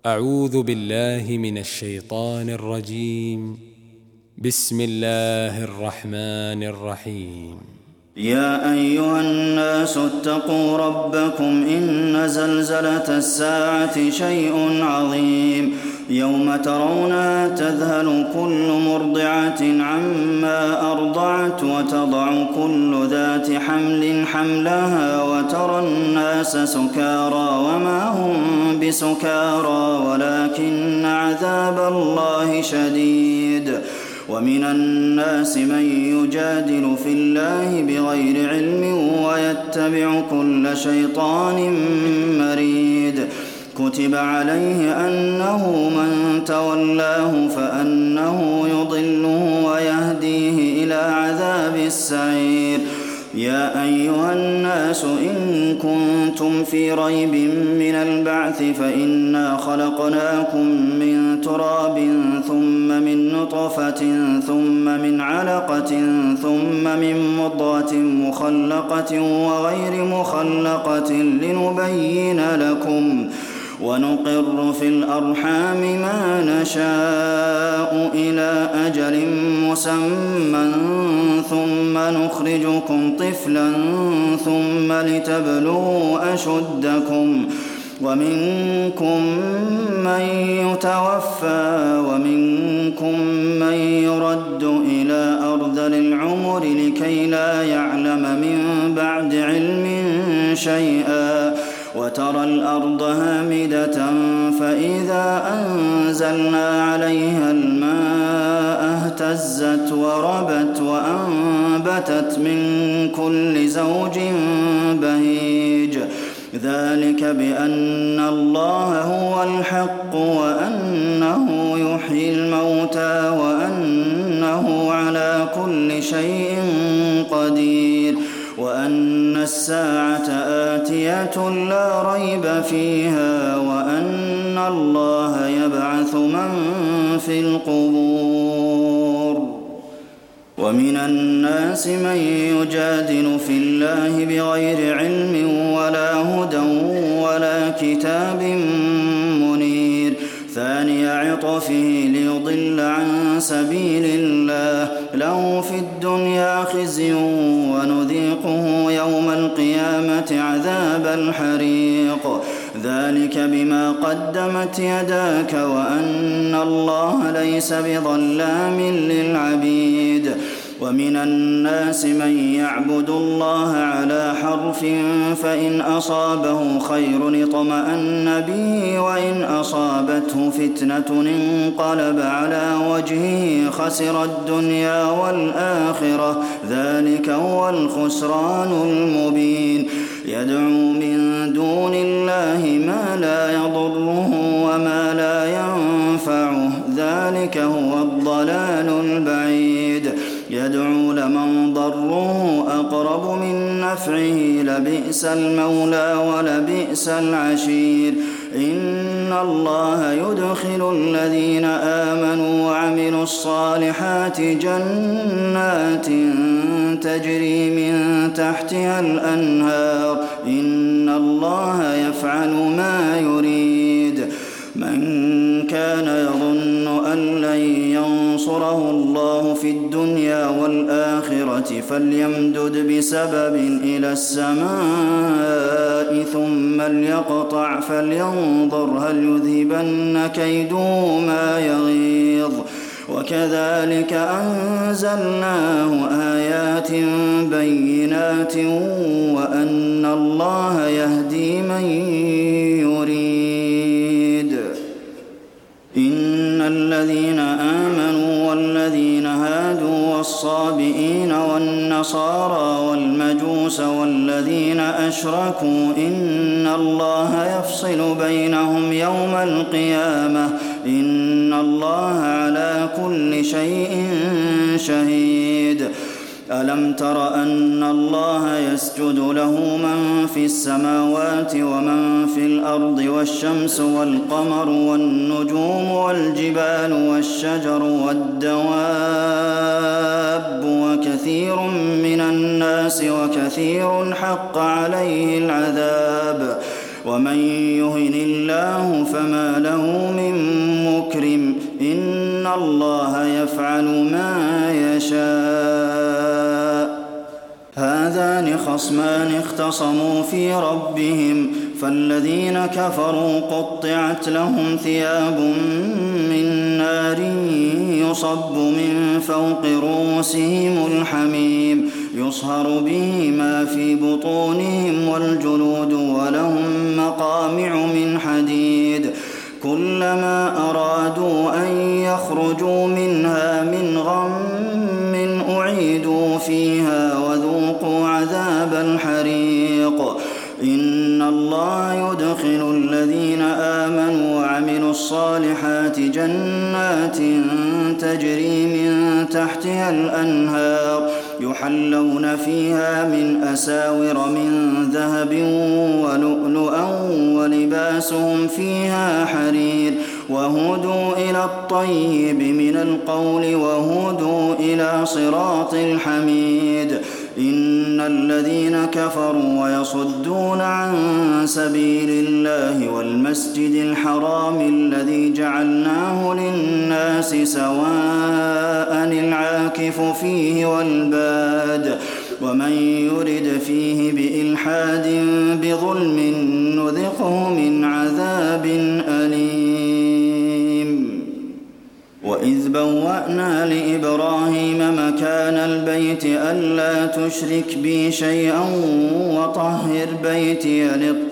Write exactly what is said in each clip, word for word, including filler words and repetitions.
أعوذ بالله من الشيطان الرجيم. بسم الله الرحمن الرحيم. يا أيها الناس اتقوا ربكم إن زلزلة الساعة شيء عظيم يوم ترونها تذهل كل مرضعة عما أرضعت وتضع كل ذات حمل حملها وترى الناس سكارى وما هم بسكارى ولكن عذاب الله شديد. ومن الناس من يجادل في الله بغير علم ويتبع كل شيطان مريد. كتب عليه أنه من تولاه فأنه يضله ويهديه إلى عذاب السعير. يا أيها الناس إن كنتم في ريب من البعث فإنا خلقناكم من تراب ثم من نطفة ثم من علقة ثم من مضغة مخلقة وغير مخلقة لنبين لكم ونقر في الأرحام ما نشاء إلى أجل مسمى ثم نخرجكم طفلا ثم لتبلغوا أشدكم ومنكم من يتوفى ومنكم من يرد إلى أرذل العمر لكي لا يعلم من بعد علم شيئا. وترى الأرض هامدة فإذا أنزلنا عليها الماء اهتزت وربت وأنبتت من كل زوج بهيج. ذلك بأن الله هو الحق وأنه يحيي الموتى وأنه على كل شيء قدير وأن الساعة آتية لا ريب فيها وأن الله يبعث من في القبور. ومن الناس من يجادل في الله بغير علم ولا هدى ولا كتاب منير. ثاني عطفه ليضل عن سبيل الله له في الدنيا خزي ونذيقه يوم القيامة عذاب الحريق. ذلك بما قدمت يداك وأن الله ليس بظلام للعبيد. ومن الناس من يعبد الله على حرف فإن أصابه خير اطمأن به وإن أصابته فتنة انقلب على وجهه خسر الدنيا والآخرة ذلك هو الخسران المبين. يدعو من دون الله ما لا يضره وما لا ينفعه ذلك هو الضلال البعيد. يدعو لمن ضره أقرب من نفعه لبئس المولى ولبئس العشير. إن الله يدخل الذين آمنوا وعملوا الصالحات جنات تجري من تحتها الأنهار إن الله يفعل ما يريد. من كان يظن أن لن ينصره الله في الدنيا والآخرة فليمدد بسبب إلى السماء ثم ليقطع فلينظر هل يذهبن كيده ما يغيظ. وكذلك أنزلناه آيات بينات وأن الله يهدي من يريد. إن الذين آمنوا والذين هادوا والصابئين والنصارى والمجوس والذين أشركوا إن الله يفصل بينهم يوم القيامة إن الله على كل شيء شهيد. ألم تر أن الله يسجد له من في السماوات ومن في الأرض والشمس والقمر والنجوم والجبال والشجر والدواب وكثير من الناس وكثير حق عليه العذاب ومن يهن الله فما له من مكرم إن الله يفعل ما يشاء هذان خصمان اختصموا في ربهم فالذين كفروا قطعت لهم ثياب من نار يصب من فوق رؤوسهم الحميم يصهر به ما في بطونهم والجلود ولهم مقامع من حديد كلما أرادوا أن يخرجوا منها من غم أعيدوا فيها وذوقوا عذاب الحريق إن الله يدخل الذين آمنوا وعملوا الصالحات جنات تجري من تحتها الأنهار يحلون فيها من أساور من ذهب ولؤلؤا ولباسهم فيها حرير وهدوا إلى الطيب من القول وهدوا إلى صراط الحميد إن الذين كفروا ويصدون عن سبيل الله والمسجد الحرام الذي جعلناه للناس سواء العاكف فيه والباد ومن يرد فيه بإلحاد بظلم نذقه من عذاب أليم وإذ بوأنا لإبراهيم مكان البيت ألا تشرك بي شيئا وطهر بيتي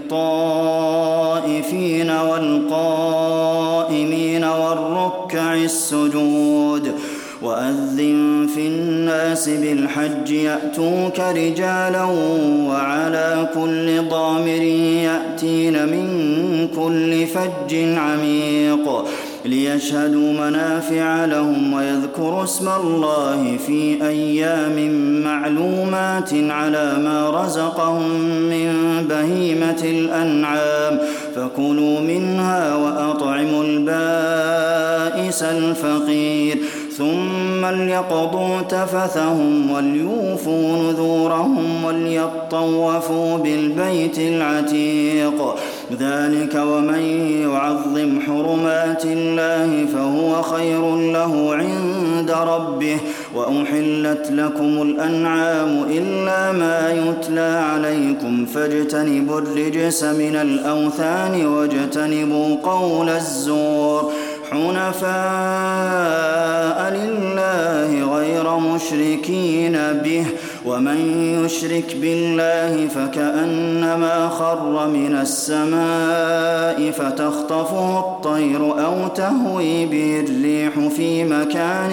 للطائفين والقائمين والركع السجود وأذن في الناس بالحج يأتوك رجالا وعلى كل ضامر يأتين من كل فج عميق ليشهدوا منافع لهم ويذكروا اسم الله في أيام معلومات على ما رزقهم من بهيمة الأنعام فكلوا منها وأطعموا البائس الفقير ثم ليقضوا تفثهم وليوفوا نذورهم وليطوفوا بالبيت العتيق ذلك ومن يعظم حرمات الله فهو خير له عند ربه وأحلت لكم الأنعام إلا ما يتلى عليكم فاجتنبوا الرجس من الأوثان واجتنبوا قول الزور حنفاء لله غير مشركين به ومن يشرك بالله فكأنما خر من السماء فتخطفه الطير أو تهوي به الريح في مكان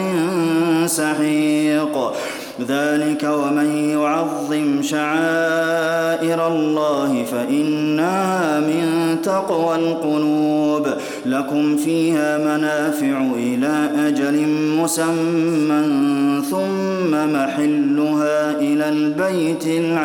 سحيق ذلك ومن يعظم شعائر الله فإنها من تقوى القلوب لكم فيها منافع إلى أجل مسمى ثم محلها إلى البيت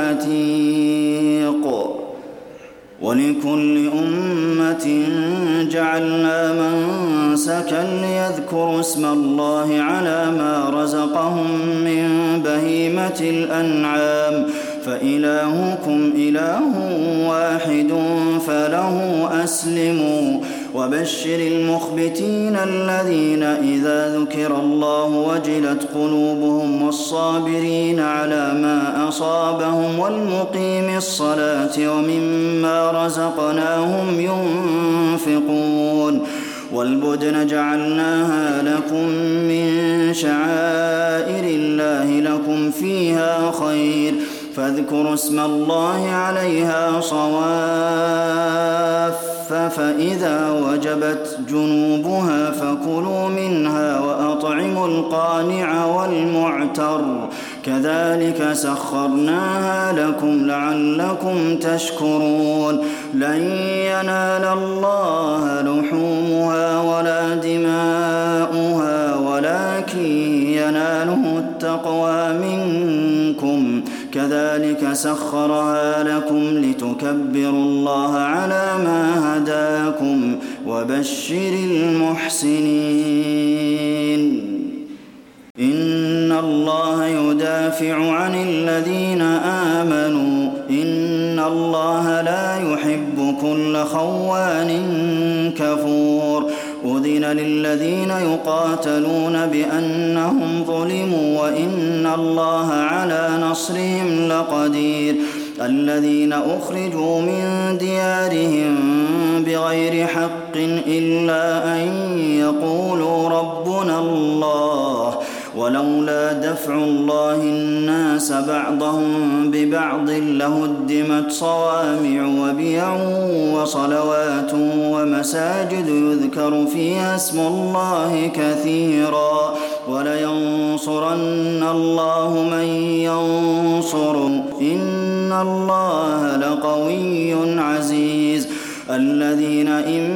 العتيق ولكل أمة جعلنا منسكا ليذكروا اسم الله على ما رزقهم من بهيمة الأنعام فإلهكم إله واحد فله أسلموا وبشر المخبتين الذين إذا ذكر الله وجلت قلوبهم والصابرين على ما أصابهم والمقيم الصلاة وممما رزقناهم ينفقون والبدن جعلناها لكم من شعائر الله لكم فيها خير فاذكروا اسم الله عليها صواف فإذا وجبت جنوبها فكلوا منها وأطعموا القانع والمعتر كذلك سخرناها لكم لعلكم تشكرون لن ينال الله لحومها ولا دماؤها ولكن يناله التقوى منكم كذلك سخرها لكم لتكبروا الله على ما هداكم وبشر المحسنين إن الله يدافع عن الذين آمنوا إن الله لا يحب كل خوان كفور أذن للذين يقاتلون بأنهم ظلموا وإن الله على نصرهم لقدير الذين أخرجوا من ديارهم بغير حق إلا أن يقولوا ربنا الله ولولا دفع الله الناس بعضهم ببعض لهدمت صوامع وبيع وصلوات ومساجد يذكر فيها اسم الله كثيرا ولينصرن الله من ينصره إن الله لقوي عزيز الذين إن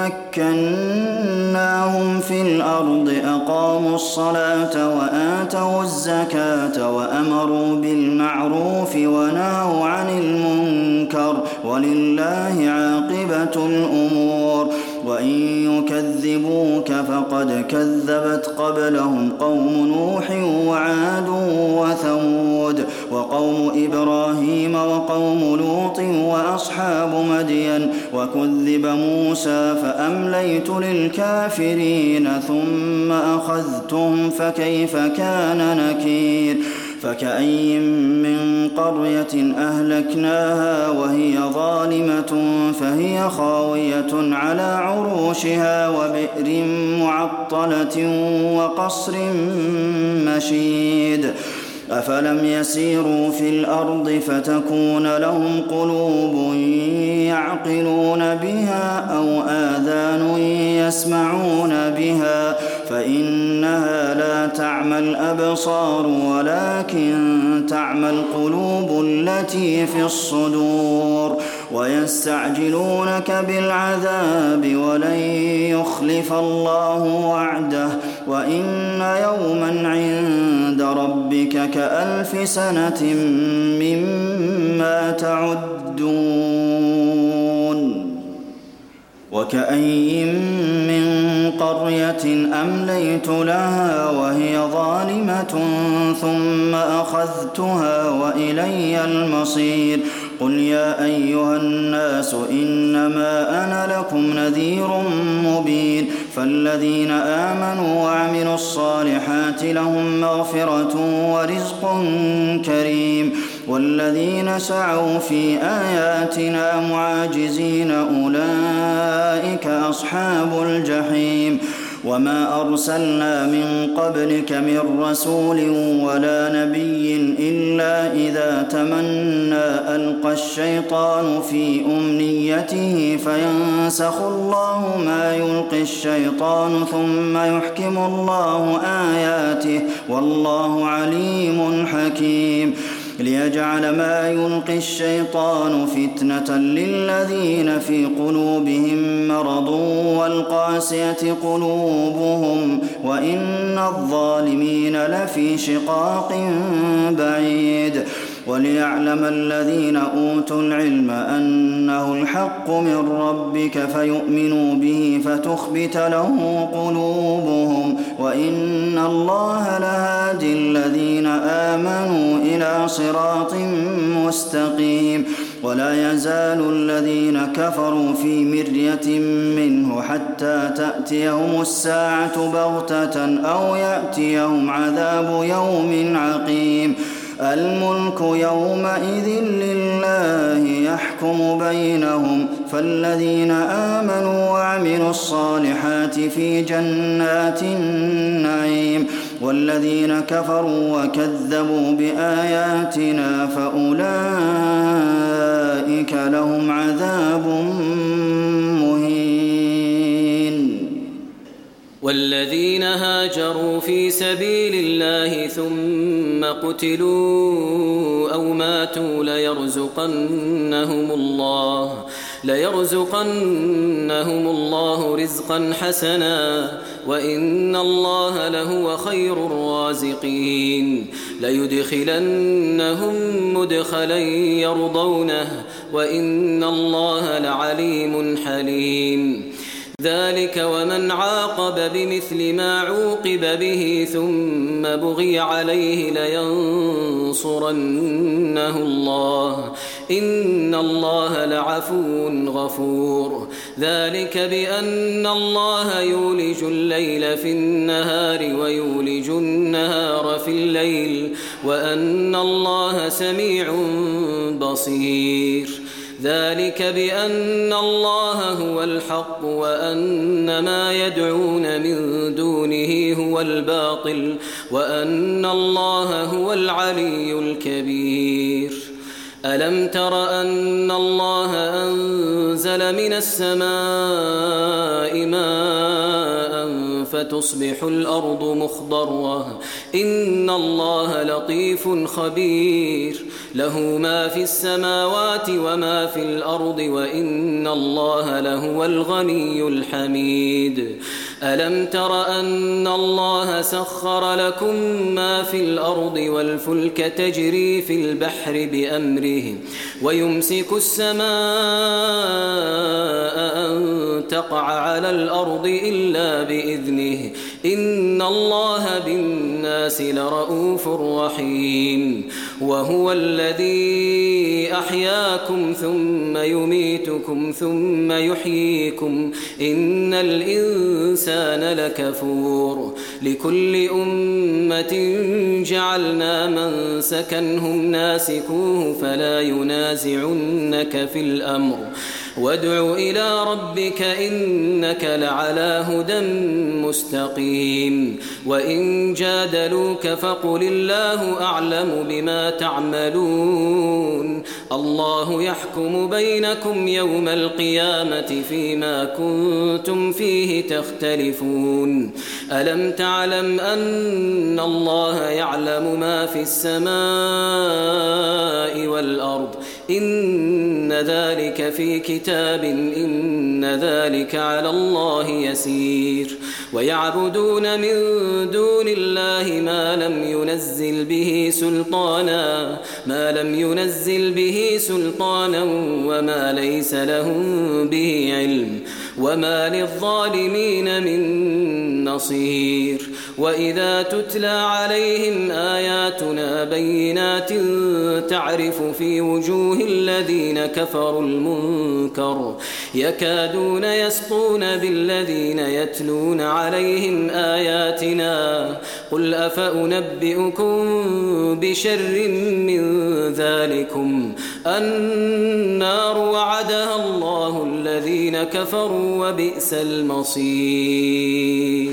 مكناهم في الأرض أقاموا الصلاة وآتوا الزكاة وأمروا بالمعروف ونهوا عن المنكر ولله عاقبة الأمور وإن يكذبوك فقد كذبت قبلهم قوم نوح وعاد وثمود وقوم إبراهيم وقوم لوط وأصحاب مدين وكذب موسى فأمليت للكافرين ثم أخذتهم فكيف كان نكير فكأي من قرية أهلكناها وهي ظالمة فهي خاوية على عروشها وبئر معطلة وقصر مشيد أفلم يسيروا في الأرض فتكون لهم قلوب يعقلون بها أو آذان يسمعون بها فإنها لا تعمى الأبصار ولكن تعمى القلوب التي في الصدور ويستعجلونك بالعذاب ولن يخلف الله وعده وإن يوما عند ربك كألف سنة مما تعدون وكأي من قرية أمليت لها وهي ظالمة ثم أخذتها وإلي المصير قل يا أيها الناس إنما أنا لكم نذير مبين فالذين آمنوا وعملوا الصالحات لهم مغفرة ورزق كريم والذين سعوا في آياتنا معاجزين أولئك أصحاب الجحيم وما أرسلنا من قبلك من رسول ولا نبي إلا إذا تمنى ألقى الشيطان في أمنيته فينسخ الله ما يلقي الشيطان ثم يحكم الله آياته والله عليم حكيم ليجعل ما يلقي الشيطان فتنة للذين في قلوبهم مرض والقاسية قلوبهم وإن الظالمين لفي شقاق بعيد وليعلم الذين أوتوا العلم أنه الحق من ربك فيؤمنوا به فتخبت له قلوبهم وإن الله لهادي الذين آمنوا إلى صراط مستقيم ولا يزال الذين كفروا في مرية منه حتى تأتيهم الساعة بغتة أو يأتيهم عذاب يوم عقيم الملك يومئذ لله يحكم بينهم فالذين آمنوا وعملوا الصالحات في جنات النعيم والذين كفروا وكذبوا بآياتنا فأولئك لهم عذاب مهين والذين هاجروا في سبيل الله ثم قتلوا أو ماتوا ليرزقنهم الله ليرزقنهم الله رزقا حسنا وإن الله لهو خير الرازقين ليدخلنهم مدخلا يرضونه وإن الله لعليم حليم ذلك ومن عاقب بمثل ما عوقب به ثم بغي عليه لينصرنه الله إن الله لعفو غفور ذلك بأن الله يولج الليل في النهار ويولج النهار في الليل وأن الله سميع بصير ذلك بأن الله هو الحق وأن ما يدعون من دونه هو الباطل وأن الله هو العلي الكبير ألم تر أن الله أنزل من السماء ماء فتصبح الأرض مخضرة إن الله لطيف خبير له ما في السماوات وما في الأرض وإن الله لهو الغني الحميد ألم تر أن الله سخر لكم ما في الأرض والفلك تجري في البحر بأمره ويمسك السماء أن تقع على الأرض إلا بإذنه إن الله بالناس لرؤوف رحيم وهو الذي أحياكم ثم يميتكم ثم يحييكم إن الإنسان لكفور لكل أمة جعلنا منسكا هم ناسكوه فلا ينازعنك في الأمر وادع إلى ربك إنك لعلى هدى مستقيم وإن جادلوك فقل الله أعلم بما تعملون الله يحكم بينكم يوم القيامة فيما كنتم فيه تختلفون ألم تعلم أن الله يعلم ما في السماء والأرض إن ذلك في كتاب إن ذلك على الله يسير ويعبدون من دون الله ما لم ينزل به سلطانا ما لم ينزل به سلطانا وما ليس لهم به علم وما للظالمين من نصير وإذا تتلى عليهم آياتنا بينات تعرف في وجوه الذين كفروا المنكر يكادون يسطون بالذين يتلون عليهم آياتنا قل أفأنبئكم بشر من ذلكم النار وعدها الله الذين كفروا وبئس المصير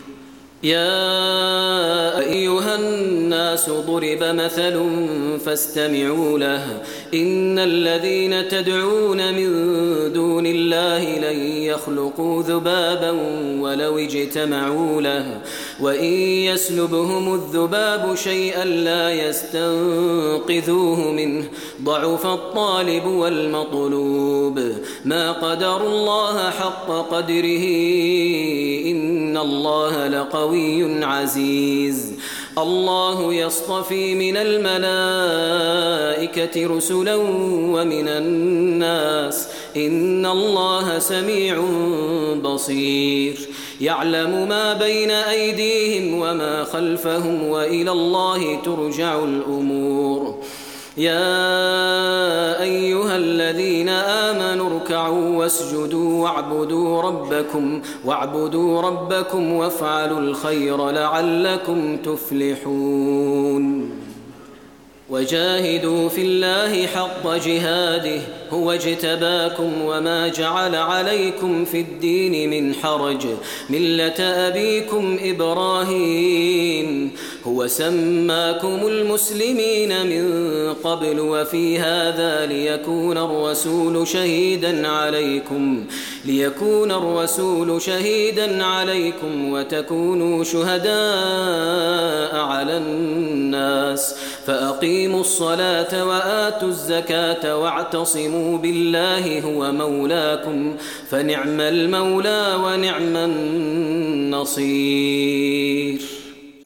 يا أيها الناس ضرب مثل فاستمعوا له إن الذين تدعون من دون الله لن يخلقوا ذبابا ولو اجتمعوا له وإن يسلبهم الذباب شيئا لا يستنقذوه منه ضعف الطالب والمطلوب ما قدروا الله حق قدره إن الله لقوي عزيز الله يصطفي من الملائكة رسلا ومن الناس إن الله سميع بصير يعلم ما بين أيديهم وما خلفهم وإلى الله ترجع الأمور يا أيها الذين آمنوا اركعوا واسجدوا واعبدوا ربكم واعبدوا ربكم وافعلوا الخير لعلكم تفلحون وجاهدوا في الله حق جهاده هو اجتباكم وما جعل عليكم في الدين من حرج ملة أبيكم إبراهيم هو سماكم المسلمين من قبل وفي هذا ليكون الرسول شهيدا عليكم ليكون الرسول شهيدا عليكم وتكونوا شهداء على الناس فأقيموا الصلاة وآتوا الزكاة واعتصموا بالله هو مولاكم فنعم المولى ونعم النصير